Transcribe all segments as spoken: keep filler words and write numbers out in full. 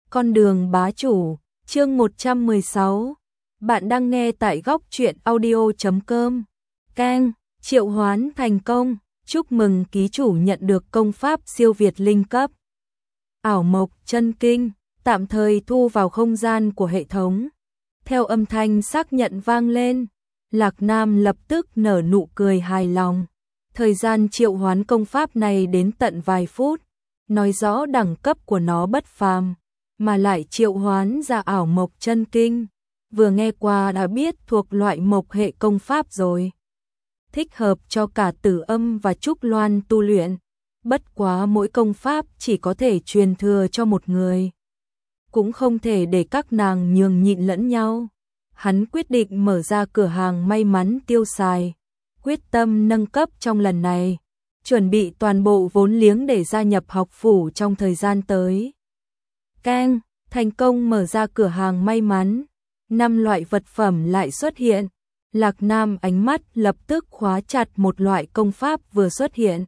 Con đường bá chủ, chương một trăm mười sáu. Bạn đang nghe tại góc truyện audio chấm com. Keng, triệu hoán thành công, chúc mừng ký chủ nhận được công pháp siêu việt linh cấp. Ảo mộc chân kinh, tạm thời thu vào không gian của hệ thống. Theo âm thanh xác nhận vang lên, Lạc Nam lập tức nở nụ cười hài lòng. Thời gian triệu hoán công pháp này đến tận vài phút, nói rõ đẳng cấp của nó bất phàm, mà lại triệu hoán ra ảo mộc chân kinh, vừa nghe qua đã biết thuộc loại mộc hệ công pháp rồi. Thích hợp cho cả Tử Âm và Trúc Loan tu luyện, bất quá mỗi công pháp chỉ có thể truyền thừa cho một người, cũng không thể để các nàng nhường nhịn lẫn nhau. Hắn quyết định mở ra cửa hàng may mắn tiêu xài, quyết tâm nâng cấp trong lần này, chuẩn bị toàn bộ vốn liếng để gia nhập học phủ trong thời gian tới. Keng, thành công mở ra cửa hàng may mắn, năm loại vật phẩm lại xuất hiện. Lạc Nam ánh mắt lập tức khóa chặt một loại công pháp vừa xuất hiện.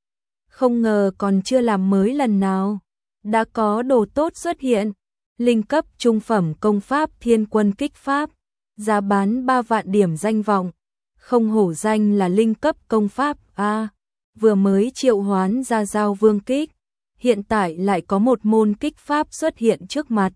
Không ngờ còn chưa làm mới lần nào, đã có đồ tốt xuất hiện. Linh cấp trung phẩm công pháp Thiên Quân Kích Pháp, giá bán ba vạn điểm danh vọng, không hổ danh là linh cấp công pháp a. Vừa mới triệu hoán ra Giao Vương Kích, hiện tại lại có một môn kích pháp xuất hiện trước mặt.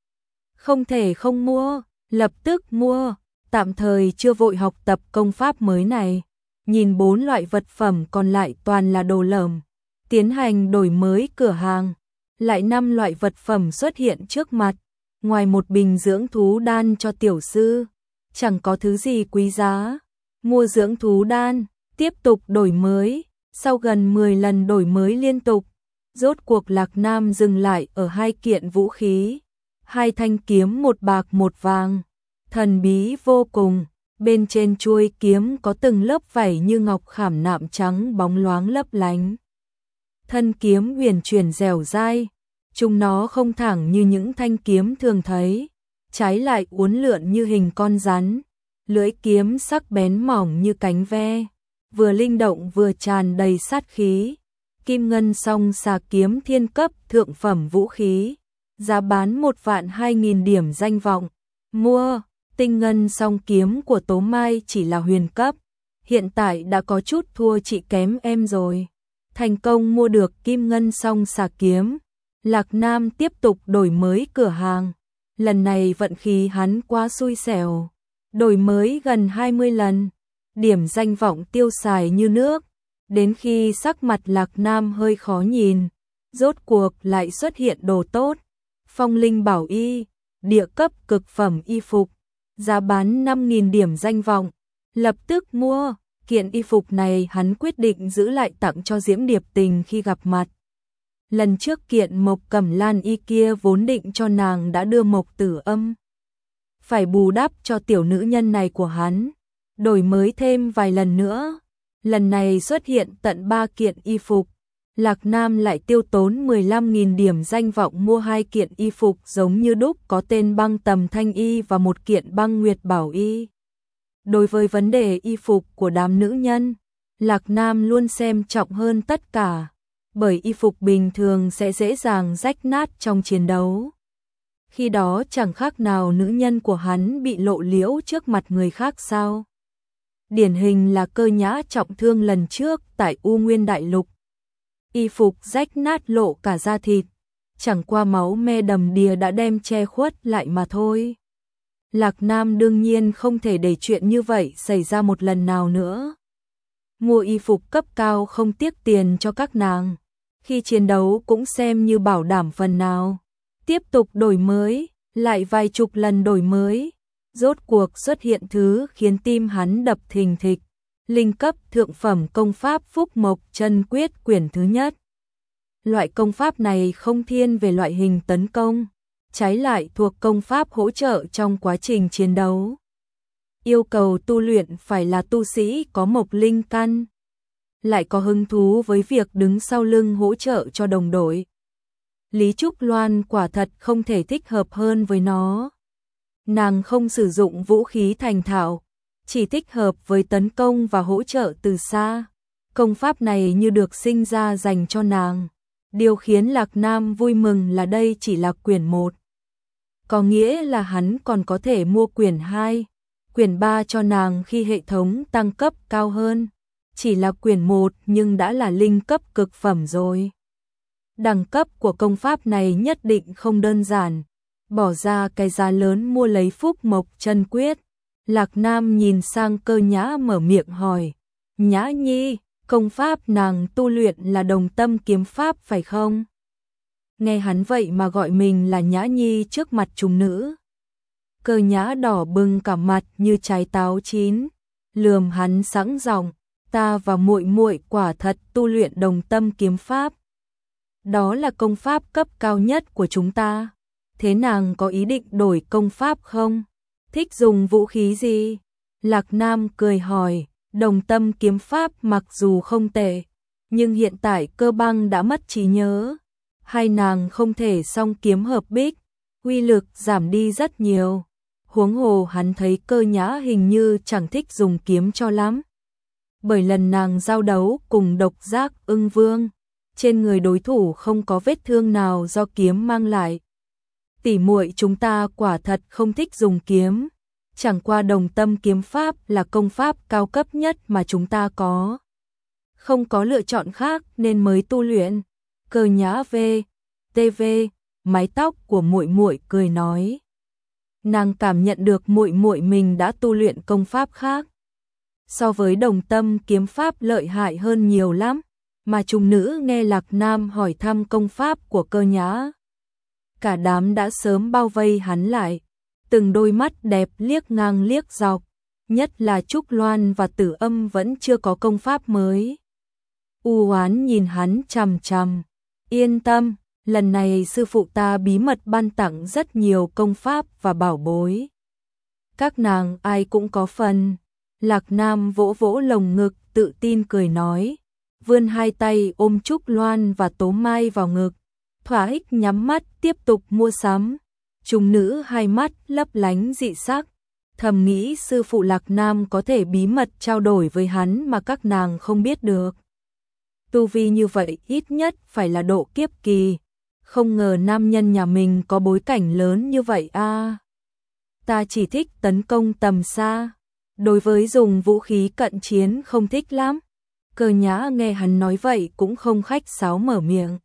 Không thể không mua, lập tức mua, tạm thời chưa vội học tập công pháp mới này. Nhìn bốn loại vật phẩm còn lại toàn là đồ lởm, tiến hành đổi mới cửa hàng, lại năm loại vật phẩm xuất hiện trước mặt, ngoài một bình dưỡng thú đan cho tiểu sư, chẳng có thứ gì quý giá. Mua dưỡng thú đan, tiếp tục đổi mới, sau gần mười lần đổi mới liên tục, rốt cuộc Lạc Nam dừng lại ở hai kiện vũ khí, hai thanh kiếm một bạc một vàng, thần bí vô cùng, bên trên chuôi kiếm có từng lớp vảy như ngọc khảm nạm trắng bóng loáng lấp lánh. Thân kiếm huyền chuyển dẻo dai, chúng nó không thẳng như những thanh kiếm thường thấy, trái lại uốn lượn như hình con rắn, lưỡi kiếm sắc bén mỏng như cánh ve, vừa linh động vừa tràn đầy sát khí. Kim ngân song xà kiếm thiên cấp thượng phẩm vũ khí, giá bán một vạn hai nghìn điểm danh vọng. Mua. Tinh ngân song kiếm của Tố Mai chỉ là huyền cấp, hiện tại đã có chút thua chị kém em rồi. Thành công mua được kim ngân song xà kiếm, Lạc Nam tiếp tục đổi mới cửa hàng. Lần này vận khí hắn quá xui xẻo, đổi mới gần hai mươi lần, điểm danh vọng tiêu xài như nước. Đến khi sắc mặt Lạc Nam hơi khó nhìn, rốt cuộc lại xuất hiện đồ tốt. Phong linh bảo y, địa cấp cực phẩm y phục, giá bán năm nghìn điểm danh vọng, lập tức mua. Kiện y phục này hắn quyết định giữ lại tặng cho Diễm Điệp Tình khi gặp mặt. Lần trước kiện Mộc Cẩm Lan y kia vốn định cho nàng đã đưa Mộc Tử Âm, phải bù đắp cho tiểu nữ nhân này của hắn, đổi mới thêm vài lần nữa. Lần này xuất hiện tận ba kiện y phục, Lạc Nam lại tiêu tốn mười lăm nghìn điểm danh vọng mua hai kiện y phục giống như đúc có tên Băng Tầm Thanh y và một kiện Băng Nguyệt Bảo y. Đối với vấn đề y phục của đám nữ nhân, Lạc Nam luôn xem trọng hơn tất cả, bởi y phục bình thường sẽ dễ dàng rách nát trong chiến đấu. Khi đó chẳng khác nào nữ nhân của hắn bị lộ liễu trước mặt người khác sao? Điển hình là Cơ Nhã trọng thương lần trước tại U Nguyên Đại Lục. Y phục rách nát lộ cả da thịt, chẳng qua máu me đầm đìa đã đem che khuất lại mà thôi. Lạc Nam đương nhiên không thể để chuyện như vậy xảy ra một lần nào nữa. Mua y phục cấp cao không tiếc tiền cho các nàng, khi chiến đấu cũng xem như bảo đảm phần nào. Tiếp tục đổi mới, lại vài chục lần đổi mới, rốt cuộc xuất hiện thứ khiến tim hắn đập thình thịch. Linh cấp thượng phẩm công pháp Phúc Mộc Chân Quyết quyển thứ nhất. Loại công pháp này không thiên về loại hình tấn công, trái lại thuộc công pháp hỗ trợ trong quá trình chiến đấu. Yêu cầu tu luyện phải là tu sĩ có mộc linh căn, lại có hứng thú với việc đứng sau lưng hỗ trợ cho đồng đội. Lý Trúc Loan quả thật không thể thích hợp hơn với nó. Nàng không sử dụng vũ khí thành thạo, chỉ thích hợp với tấn công và hỗ trợ từ xa. Công pháp này như được sinh ra dành cho nàng. Điều khiến Lạc Nam vui mừng là đây chỉ là quyển một, có nghĩa là hắn còn có thể mua quyển hai, quyển ba cho nàng khi hệ thống tăng cấp cao hơn. Chỉ là quyển một nhưng đã là linh cấp cực phẩm rồi. Đẳng cấp của công pháp này nhất định không đơn giản, bỏ ra cái giá lớn mua lấy Phúc Mộc Chân Quyết. Lạc Nam nhìn sang Cơ Nhã mở miệng hỏi, Nhã Nhi, công pháp nàng tu luyện là Đồng Tâm kiếm pháp phải không? Nghe hắn vậy mà gọi mình là Nhã Nhi trước mặt chúng nữ. Cơ Nhã đỏ bừng cả mặt như trái táo chín, lườm hắn sẵn giọng, ta và muội muội quả thật tu luyện Đồng Tâm kiếm pháp. Đó là công pháp cấp cao nhất của chúng ta. Thế nàng có ý định đổi công pháp không? Thích dùng vũ khí gì? Lạc Nam cười hỏi, Đồng Tâm kiếm pháp mặc dù không tệ, nhưng hiện tại Cơ Băng đã mất trí nhớ. Hai nàng không thể song kiếm hợp bích, uy lực giảm đi rất nhiều. Huống hồ hắn thấy Cơ Nhã hình như chẳng thích dùng kiếm cho lắm. Bởi lần nàng giao đấu cùng Độc Giác Ưng Vương, trên người đối thủ không có vết thương nào do kiếm mang lại. Tỷ muội chúng ta quả thật không thích dùng kiếm, chẳng qua Đồng Tâm kiếm pháp là công pháp cao cấp nhất mà chúng ta có. Không có lựa chọn khác nên mới tu luyện. Cơ Nhã v, tê vê, mái tóc của muội muội cười nói. Nàng cảm nhận được muội muội mình đã tu luyện công pháp khác. So với Đồng Tâm kiếm pháp lợi hại hơn nhiều lắm, mà chúng nữ nghe Lạc Nam hỏi thăm công pháp của Cơ Nhã. Cả đám đã sớm bao vây hắn lại, từng đôi mắt đẹp liếc ngang liếc dọc, nhất là Trúc Loan và Tử Âm vẫn chưa có công pháp mới. U Oán nhìn hắn chằm chằm, yên tâm, lần này sư phụ ta bí mật ban tặng rất nhiều công pháp và bảo bối. Các nàng ai cũng có phần. Lạc Nam vỗ vỗ lồng ngực tự tin cười nói, vươn hai tay ôm Trúc Loan và Tố Mai vào ngực, thỏa thích nhắm mắt tiếp tục mua sắm. Chúng nữ hai mắt lấp lánh dị sắc, thầm nghĩ sư phụ Lạc Nam có thể bí mật trao đổi với hắn mà các nàng không biết được. Tu vi như vậy ít nhất phải là độ kiếp kỳ, không ngờ nam nhân nhà mình có bối cảnh lớn như vậy a. À, ta chỉ thích tấn công tầm xa, đối với dùng vũ khí cận chiến không thích lắm. Cơ Nhã nghe hắn nói vậy cũng không khách sáo mở miệng.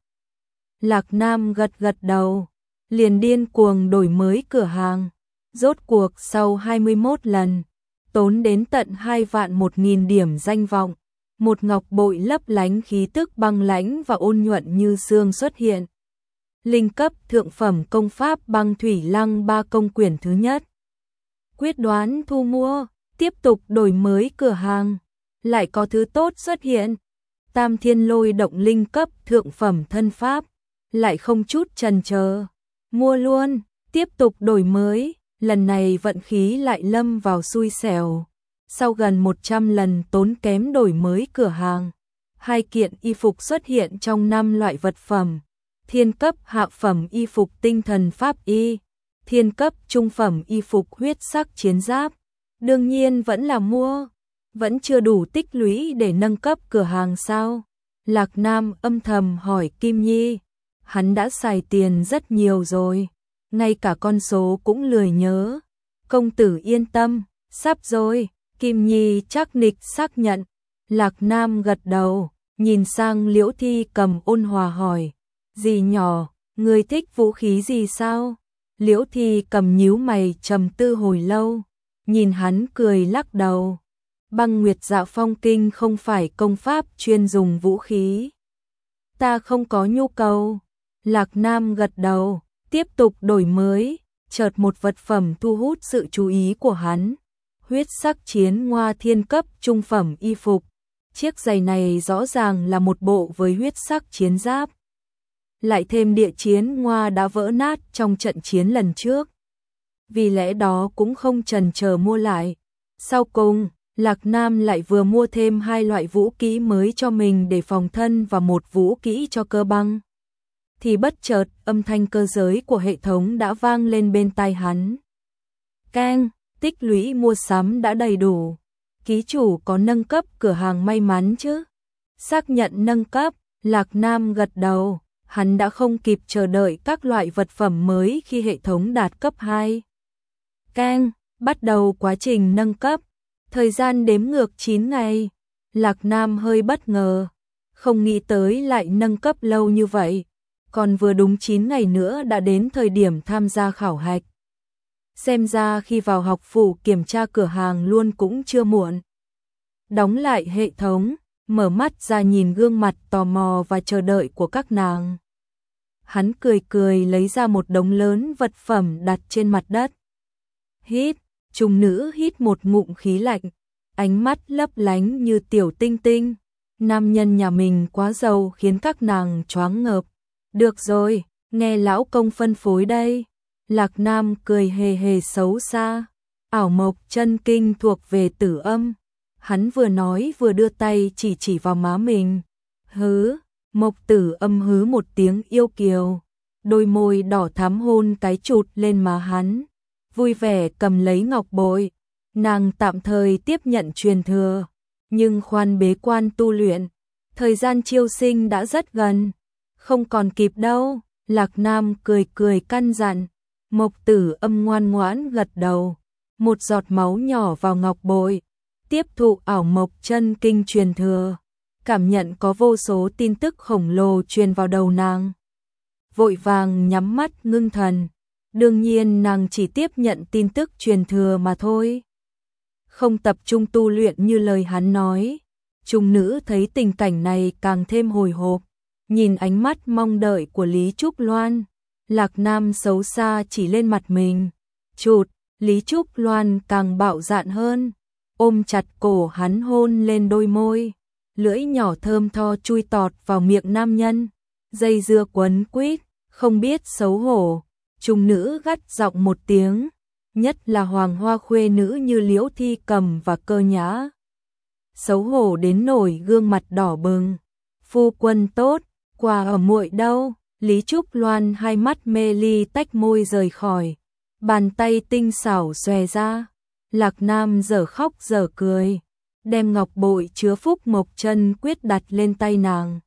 Lạc Nam gật gật đầu, liền điên cuồng đổi mới cửa hàng. Rốt cuộc sau hai mươi mốt lần, tốn đến tận hai vạn một nghìn điểm danh vọng, một ngọc bội lấp lánh khí tức băng lãnh và ôn nhuận như sương xuất hiện. Linh cấp thượng phẩm công pháp Băng Thủy Lăng ba công quyển thứ nhất. Quyết đoán thu mua, tiếp tục đổi mới cửa hàng, lại có thứ tốt xuất hiện. Tam Thiên Lôi Động linh cấp thượng phẩm thân pháp, lại không chút chần chờ, mua luôn, tiếp tục đổi mới, lần này vận khí lại lâm vào xui xẻo. Sau gần một trăm lần tốn kém đổi mới cửa hàng, hai kiện y phục xuất hiện trong năm loại vật phẩm. Thiên cấp hạ phẩm y phục tinh thần pháp y, thiên cấp trung phẩm y phục huyết sắc chiến giáp. Đương nhiên vẫn là mua, vẫn chưa đủ tích lũy để nâng cấp cửa hàng sao? Lạc Nam âm thầm hỏi Kim Nhi, hắn đã xài tiền rất nhiều rồi, ngay cả con số cũng lười nhớ. Công tử yên tâm, sắp rồi, Kim Nhi chắc nịch xác nhận. Lạc Nam gật đầu, nhìn sang Liễu Thi Cầm ôn hòa hỏi, dì nhỏ, người thích vũ khí gì sao? Liễu Thi Cầm nhíu mày trầm tư hồi lâu, nhìn hắn cười lắc đầu. Băng Nguyệt Dạ Phong Kinh không phải công pháp chuyên dùng vũ khí. Ta không có nhu cầu. Lạc Nam gật đầu, tiếp tục đổi mới, chợt một vật phẩm thu hút sự chú ý của hắn. Huyết sắc chiến ngoa thiên cấp trung phẩm y phục. Chiếc giày này rõ ràng là một bộ với huyết sắc chiến giáp. Lại thêm địa chiến ngoa đã vỡ nát trong trận chiến lần trước. Vì lẽ đó cũng không chần chờ mua lại. Sau cùng, Lạc Nam lại vừa mua thêm hai loại vũ kỹ mới cho mình để phòng thân và một vũ kỹ cho Cơ Băng. Thì bất chợt âm thanh cơ giới của hệ thống đã vang lên bên tai hắn. Keng, tích lũy mua sắm đã đầy đủ. Ký chủ có nâng cấp cửa hàng may mắn chứ? Xác nhận nâng cấp, Lạc Nam gật đầu, hắn đã không kịp chờ đợi các loại vật phẩm mới khi hệ thống đạt cấp hai. Keng, bắt đầu quá trình nâng cấp. Thời gian đếm ngược chín ngày. Lạc Nam hơi bất ngờ, không nghĩ tới lại nâng cấp lâu như vậy, còn vừa đúng chín ngày nữa đã đến thời điểm tham gia khảo hạch. Xem ra khi vào học phủ kiểm tra cửa hàng luôn cũng chưa muộn. Đóng lại hệ thống, mở mắt ra nhìn gương mặt tò mò và chờ đợi của các nàng. Hắn cười cười lấy ra một đống lớn vật phẩm đặt trên mặt đất. Hít, trùng nữ hít một ngụm khí lạnh, ánh mắt lấp lánh như tiểu tinh tinh. Nam nhân nhà mình quá giàu khiến các nàng choáng ngợp. Được rồi, nghe lão công phân phối đây. Lạc Nam cười hề hề xấu xa. Ảo mộc chân kinh thuộc về tử âm. Hắn vừa nói vừa đưa tay chỉ chỉ vào má mình. Hứ, mộc tử âm hứ một tiếng yêu kiều. Đôi môi đỏ thắm hôn cái chụt lên má hắn. Vui vẻ cầm lấy ngọc bội. Nàng tạm thời tiếp nhận truyền thừa. Nhưng khoan bế quan tu luyện. Thời gian chiêu sinh đã rất gần. Không còn kịp đâu. Lạc Nam cười cười căn dặn. Mộc tử âm ngoan ngoãn gật đầu. Một giọt máu nhỏ vào ngọc bội. Tiếp thụ ảo mộc chân kinh truyền thừa. Cảm nhận có vô số tin tức khổng lồ truyền vào đầu nàng. Vội vàng nhắm mắt ngưng thần. Đương nhiên nàng chỉ tiếp nhận tin tức truyền thừa mà thôi. Không tập trung tu luyện như lời hắn nói. Trung nữ thấy tình cảnh này càng thêm hồi hộp. Nhìn ánh mắt mong đợi của Lý Trúc Loan. Lạc Nam xấu xa chỉ lên mặt mình. Chụt, Lý Trúc Loan càng bạo dạn hơn. Ôm chặt cổ hắn hôn lên đôi môi. Lưỡi nhỏ thơm tho chui tọt vào miệng nam nhân. Dây dưa quấn quýt, không biết xấu hổ. Trung nữ gắt giọng một tiếng. Nhất là hoàng hoa khuê nữ như Liễu Thi Cầm và Cơ Nhã. Xấu hổ đến nổi gương mặt đỏ bừng. Phu quân tốt, quà ở muội đâu? Lý Trúc Loan hai mắt mê ly tách môi rời khỏi. Bàn tay tinh xảo xòe ra. Lạc Nam dở khóc dở cười. Đem ngọc bội chứa phúc mộc chân quyết đặt lên tay nàng.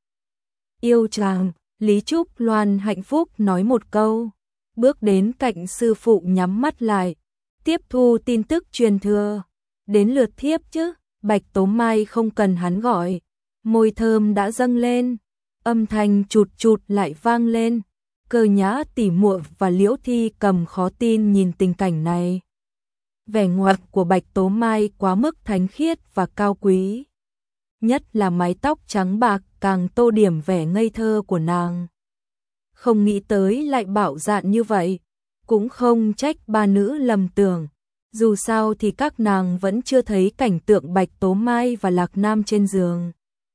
Yêu chàng, Lý Trúc Loan hạnh phúc nói một câu. Bước đến cạnh sư phụ nhắm mắt lại. Tiếp thu tin tức truyền thừa. Đến lượt thiếp chứ. Bạch Tố Mai không cần hắn gọi. Môi thơm đã dâng lên. Âm thanh chụt chụt lại vang lên. Cơ Nhã tỉ muội và Liễu Thi Cầm khó tin nhìn tình cảnh này. Vẻ ngoặt của Bạch Tố Mai quá mức thánh khiết và cao quý. Nhất là mái tóc trắng bạc càng tô điểm vẻ ngây thơ của nàng. Không nghĩ tới lại bạo dạn như vậy. Cũng không trách ba nữ lầm tưởng. Dù sao thì các nàng vẫn chưa thấy cảnh tượng Bạch Tố Mai và Lạc Nam trên giường.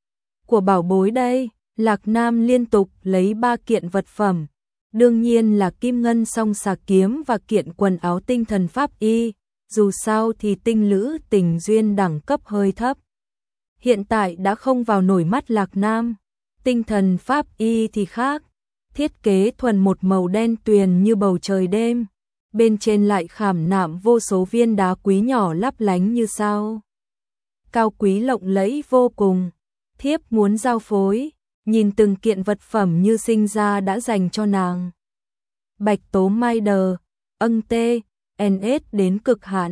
Của bảo bối đây, Lạc Nam liên tục lấy ba kiện vật phẩm. Đương nhiên là kim ngân song xà kiếm và kiện quần áo tinh thần pháp y. Dù sao thì tinh lữ tình duyên đẳng cấp hơi thấp. Hiện tại đã không vào nổi mắt Lạc Nam. Tinh thần pháp y thì khác. Thiết kế thuần một màu đen tuyền như bầu trời đêm. Bên trên lại khảm nạm vô số viên đá quý nhỏ lấp lánh như sao. Cao quý lộng lẫy vô cùng. Thiếp muốn giao phối. Nhìn từng kiện vật phẩm như sinh ra đã dành cho nàng. Bạch Tố Mai đờ, âng tê, en ét đến cực hạn.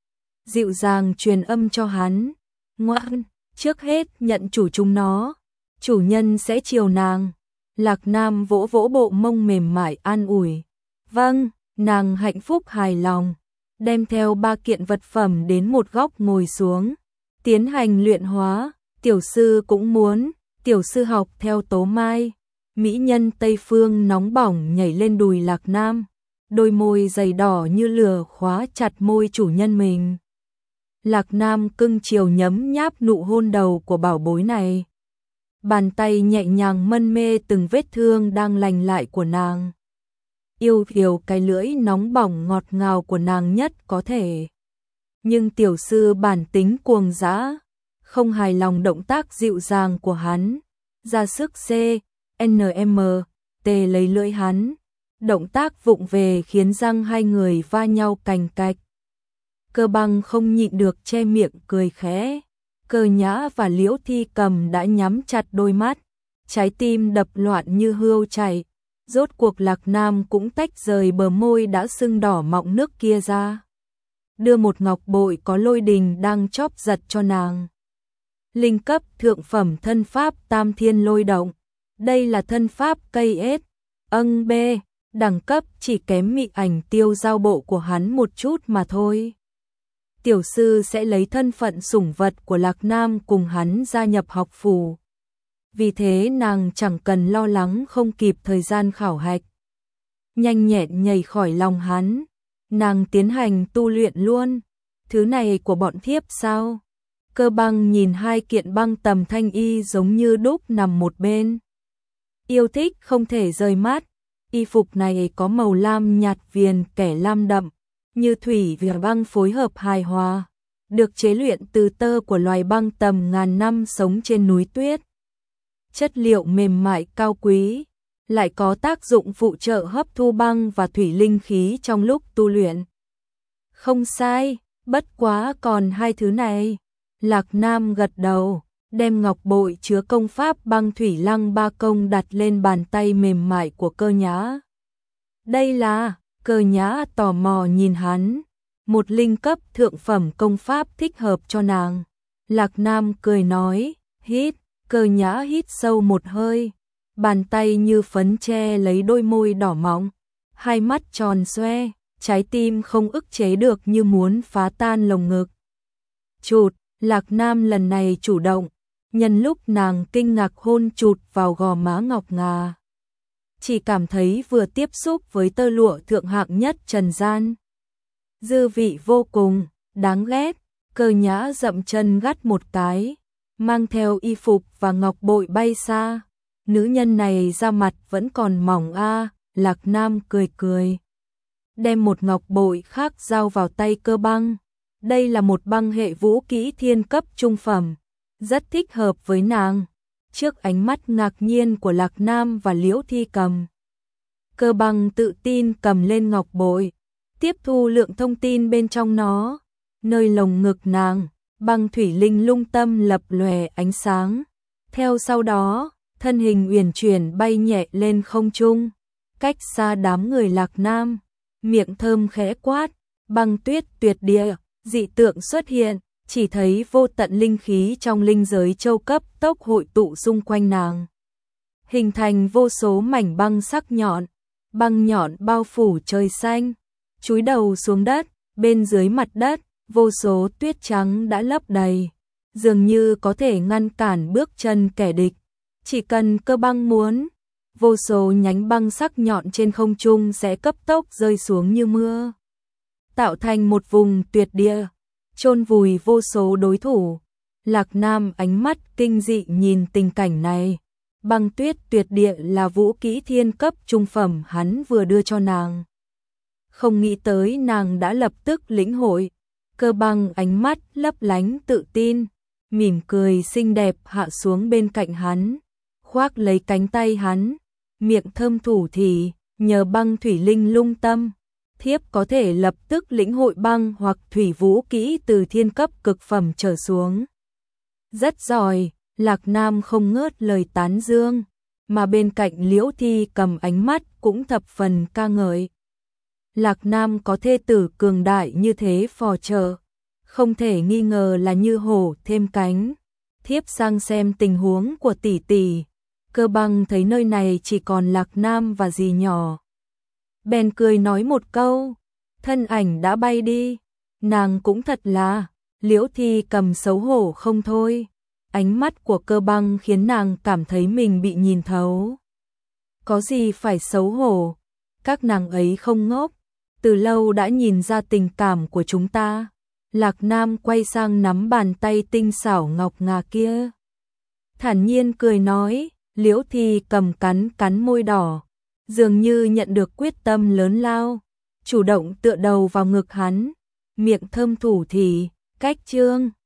Dịu dàng truyền âm cho hắn. Ngoan, trước hết nhận chủ chúng nó. Chủ nhân sẽ chiều nàng. Lạc Nam vỗ vỗ bộ mông mềm mại an ủi. Vâng, nàng hạnh phúc hài lòng. Đem theo ba kiện vật phẩm đến một góc ngồi xuống. Tiến hành luyện hóa, tiểu sư cũng muốn. Tiểu sư học theo Tố Mai. Mỹ nhân Tây Phương nóng bỏng nhảy lên đùi Lạc Nam. Đôi môi dày đỏ như lửa khóa chặt môi chủ nhân mình. Lạc Nam cưng chiều nhấm nháp nụ hôn đầu của bảo bối này. Bàn tay nhẹ nhàng mân mê từng vết thương đang lành lại của nàng. Yêu kiều cái lưỡi nóng bỏng ngọt ngào của nàng nhất có thể. Nhưng tiểu sư bản tính cuồng dã, không hài lòng động tác dịu dàng của hắn. Ra sức C, N M, T lấy lưỡi hắn. Động tác vụng về khiến răng hai người va nhau cành cạch. Cơ Băng không nhịn được che miệng cười khẽ. Cơ Nhã và Liễu Thi Cầm đã nhắm chặt đôi mắt. trái tim đập loạn như hươu chạy. Rốt cuộc Lạc Nam cũng tách rời bờ môi đã sưng đỏ mọng nước kia ra. Đưa một ngọc bội có lôi đình đang chóp giật cho nàng. Linh cấp thượng phẩm thân pháp Tam Thiên Lôi Động. Đây là thân pháp cây ết. Âng B, đẳng cấp chỉ kém mị ảnh tiêu giao bộ của hắn một chút mà thôi. Tiểu sư sẽ lấy thân phận sủng vật của Lạc Nam cùng hắn gia nhập học phủ. Vì thế nàng chẳng cần lo lắng không kịp thời gian khảo hạch. Nhanh nhẹn nhảy khỏi lòng hắn, nàng tiến hành tu luyện luôn. Thứ này của bọn thiếp sao? Cơ Băng nhìn hai kiện băng tầm thanh y giống như đúc nằm một bên. Yêu thích không thể rời mắt. Y phục này có màu lam nhạt viền kẻ lam đậm, như thủy và băng phối hợp hài hòa, được chế luyện từ tơ của loài băng tầm ngàn năm sống trên núi tuyết. Chất liệu mềm mại cao quý, lại có tác dụng phụ trợ hấp thu băng và thủy linh khí trong lúc tu luyện. Không sai, bất quá còn hai thứ này. Lạc Nam gật đầu, đem ngọc bội chứa công pháp băng thủy lăng ba công đặt lên bàn tay mềm mại của Cơ Nhã. Đây là, Cơ Nhã tò mò nhìn hắn, một linh cấp thượng phẩm công pháp thích hợp cho nàng. Lạc Nam cười nói, hít. Cơ Nhã hít sâu một hơi, bàn tay như phấn che lấy đôi môi đỏ mọng, hai mắt tròn xoe, trái tim không ức chế được như muốn phá tan lồng ngực. Chụt, Lạc Nam lần này chủ động, nhân lúc nàng kinh ngạc hôn chụt vào gò má ngọc ngà. Chỉ cảm thấy vừa tiếp xúc với tơ lụa thượng hạng nhất trần gian. Dư vị vô cùng, đáng ghét. Cơ Nhã dậm chân gắt một cái, mang theo y phục và ngọc bội bay xa. Nữ nhân này da mặt vẫn còn mỏng a. Lạc Nam cười cười, đem một ngọc bội khác giao vào tay Cơ Băng. Đây là một băng hệ vũ kỹ thiên cấp trung phẩm, rất thích hợp với nàng. Trước ánh mắt ngạc nhiên của Lạc Nam và Liễu Thi Cầm, Cơ Băng tự tin cầm lên ngọc bội, tiếp thu lượng thông tin bên trong nó. Nơi lồng ngực nàng, băng thủy linh lung tâm lập lòe ánh sáng. Theo sau đó, thân hình uyển chuyển bay nhẹ lên không trung, cách xa đám người Lạc Nam, miệng thơm khẽ quát, băng tuyết tuyệt địa, dị tượng xuất hiện, chỉ thấy vô tận linh khí trong linh giới châu cấp tốc hội tụ xung quanh nàng, hình thành vô số mảnh băng sắc nhọn, băng nhọn bao phủ trời xanh, chúi đầu xuống đất. Bên dưới mặt đất, vô số tuyết trắng đã lấp đầy, dường như có thể ngăn cản bước chân kẻ địch. Chỉ cần Cơ Băng muốn, vô số nhánh băng sắc nhọn trên không trung sẽ cấp tốc rơi xuống như mưa, tạo thành một vùng tuyệt địa, chôn vùi vô số đối thủ. Lạc Nam ánh mắt kinh dị nhìn tình cảnh này. Băng tuyết tuyệt địa là vũ kỹ thiên cấp trung phẩm hắn vừa đưa cho nàng. Không nghĩ tới nàng đã lập tức lĩnh hội. Cơ Băng ánh mắt lấp lánh tự tin, mỉm cười xinh đẹp hạ xuống bên cạnh hắn, khoác lấy cánh tay hắn, miệng thơm thủ thỉ, nhờ băng thủy linh lung tâm, thiếp có thể lập tức lĩnh hội băng hoặc thủy vũ kỹ từ thiên cấp cực phẩm trở xuống. Rất giỏi. Lạc Nam không ngớt lời tán dương, mà bên cạnh Liễu Thi Cầm ánh mắt cũng thập phần ca ngợi. Lạc Nam có thê tử cường đại như thế phò trợ, không thể nghi ngờ là như hổ thêm cánh. Thiếp sang xem tình huống của tỷ tỷ. Cơ Băng thấy nơi này chỉ còn Lạc Nam và dì nhỏ, bèn cười nói một câu, thân ảnh đã bay đi. Nàng cũng thật là. Liễu Thi Cầm xấu hổ không thôi. Ánh mắt của Cơ Băng khiến nàng cảm thấy mình bị nhìn thấu. Có gì phải xấu hổ, các nàng ấy không ngốc, từ lâu đã nhìn ra tình cảm của chúng ta. Lạc Nam quay sang nắm bàn tay tinh xảo ngọc ngà kia, thản nhiên cười nói. Liễu Thi Cầm cắn cắn môi đỏ, dường như nhận được quyết tâm lớn lao, chủ động tựa đầu vào ngực hắn, miệng thơm thủ thỉ, cách chương.